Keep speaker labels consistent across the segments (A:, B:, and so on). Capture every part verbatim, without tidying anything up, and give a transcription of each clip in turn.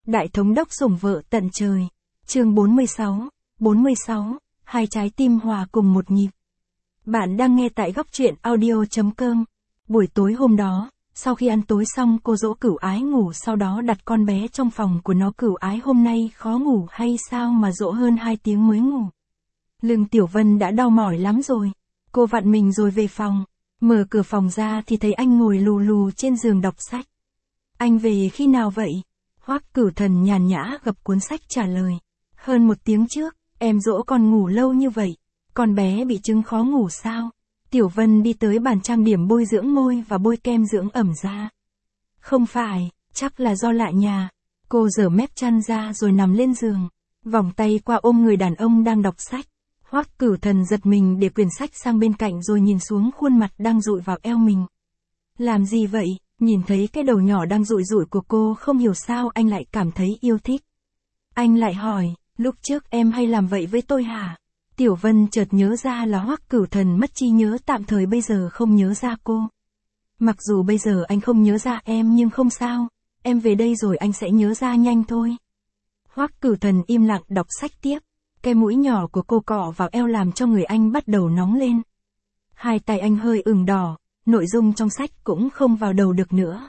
A: Đại thống đốc sủng vợ tận trời. Chương bốn mươi sáu, bốn mươi sáu, hai trái tim hòa cùng một nhịp. Bạn đang nghe tại góc truyện audio chấm com. Buổi tối hôm đó, sau khi ăn tối xong cô dỗ Cửu Ái ngủ, sau đó đặt con bé trong phòng của nó. Cửu Ái hôm nay khó ngủ hay sao mà dỗ hơn hai tiếng mới ngủ. Lưng Tiểu Vân đã đau mỏi lắm rồi. Cô vặn mình rồi về phòng. Mở cửa phòng ra thì thấy anh ngồi lù lù trên giường đọc sách. Anh về khi nào vậy? Hoắc Cửu Thần nhàn nhã gập cuốn sách trả lời. Hơn một tiếng trước, em dỗ con ngủ lâu như vậy. Con bé bị chứng khó ngủ sao? Tiểu Vân đi tới bàn trang điểm bôi dưỡng môi và bôi kem dưỡng ẩm ra. Không phải, chắc là do lạ nhà. Cô giở mép chăn ra rồi nằm lên giường. Vòng tay qua ôm người đàn ông đang đọc sách. Hoắc Cửu Thần giật mình để quyển sách sang bên cạnh rồi nhìn xuống khuôn mặt đang dụi vào eo mình. Làm gì vậy? Nhìn thấy cái đầu nhỏ đang rụi rụi của cô, không hiểu sao anh lại cảm thấy yêu thích. Anh lại hỏi, lúc trước em hay làm vậy với tôi hả? Tiểu Vân chợt nhớ ra là Hoắc Cửu Thần mất trí nhớ, tạm thời bây giờ không nhớ ra cô. Mặc dù bây giờ anh không nhớ ra em nhưng không sao, em về đây rồi anh sẽ nhớ ra nhanh thôi. Hoắc Cửu Thần im lặng đọc sách tiếp. Cái mũi nhỏ của cô cọ vào eo làm cho người anh bắt đầu nóng lên. Hai tay anh hơi ửng đỏ, nội dung trong sách cũng không vào đầu được nữa.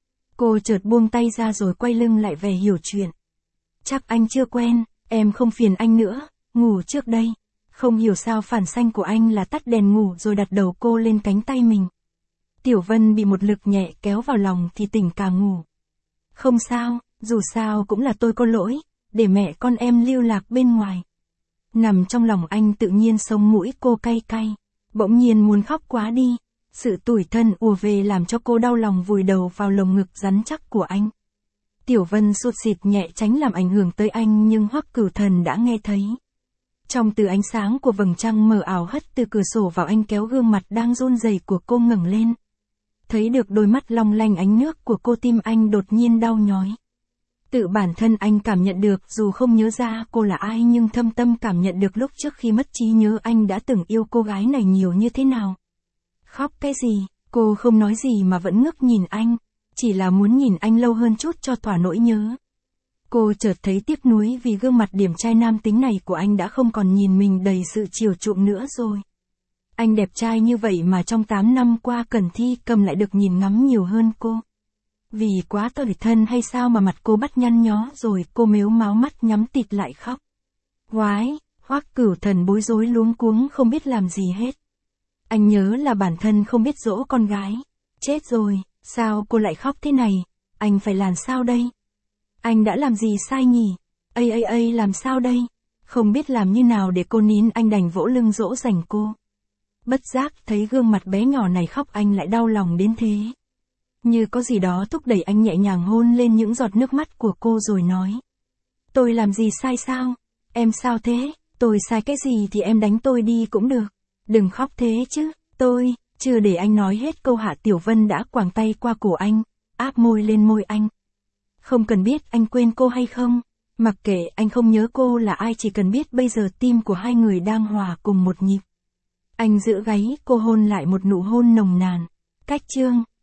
A: Cô chợt buông tay ra rồi quay lưng lại về hiểu chuyện. Chắc anh chưa quen, em không phiền anh nữa, ngủ trước đây. Không hiểu sao phản xanh của anh là tắt đèn ngủ rồi đặt đầu cô lên cánh tay mình. Tiểu Vân bị một lực nhẹ kéo vào lòng thì tỉnh cả ngủ. Không sao, dù sao cũng là tôi có lỗi, để mẹ con em lưu lạc bên ngoài. Nằm trong lòng anh tự nhiên sống mũi cô cay cay, bỗng nhiên muốn khóc quá đi. Sự tủi thân ùa về làm cho cô đau lòng vùi đầu vào lồng ngực rắn chắc của anh. Tiểu Vân sụt sịt nhẹ tránh làm ảnh hưởng tới anh nhưng Hoắc Cửu Thần đã nghe thấy. Trong từ ánh sáng của vầng trăng mờ ảo hất từ cửa sổ vào, anh kéo gương mặt đang run rẩy của cô ngẩng lên. Thấy được đôi mắt long lanh ánh nước của cô, tim anh đột nhiên đau nhói. Tự bản thân anh cảm nhận được, dù không nhớ ra cô là ai nhưng thâm tâm cảm nhận được lúc trước khi mất trí nhớ anh đã từng yêu cô gái này nhiều như thế nào. Khóc cái gì? Cô không nói gì mà vẫn ngước nhìn anh, chỉ là muốn nhìn anh lâu hơn chút cho thỏa nỗi nhớ. Cô chợt thấy tiếc nuối vì gương mặt điển trai nam tính này của anh đã không còn nhìn mình đầy sự chiều chuộng nữa rồi. Anh đẹp trai như vậy mà trong tám năm qua Cẩn Thi Cầm lại được nhìn ngắm nhiều hơn cô. Vì quá tủi thân hay sao mà mặt cô bắt nhăn nhó rồi cô mếu máo mắt nhắm tịt lại khóc. Quái, Hoắc Cửu Thần bối rối luống cuống không biết làm gì hết. Anh nhớ là bản thân không biết dỗ con gái. Chết rồi, sao cô lại khóc thế này? Anh phải làm sao đây? Anh đã làm gì sai nhỉ? Ây ây ây làm sao đây? Không biết làm như nào để cô nín, anh đành vỗ lưng dỗ dành cô. Bất giác thấy gương mặt bé nhỏ này khóc anh lại đau lòng đến thế. Như có gì đó thúc đẩy anh nhẹ nhàng hôn lên những giọt nước mắt của cô rồi nói. Tôi làm gì sai sao? Em sao thế? Tôi sai cái gì thì em đánh tôi đi cũng được. Đừng khóc thế chứ, tôi, chưa để anh nói hết câu Hạ Tiểu Vân đã quàng tay qua cổ anh, áp môi lên môi anh. Không cần biết anh quên cô hay không, mặc kệ anh không nhớ cô là ai, chỉ cần biết bây giờ tim của hai người đang hòa cùng một nhịp. Anh giữ gáy cô hôn lại một nụ hôn nồng nàn. Cách chương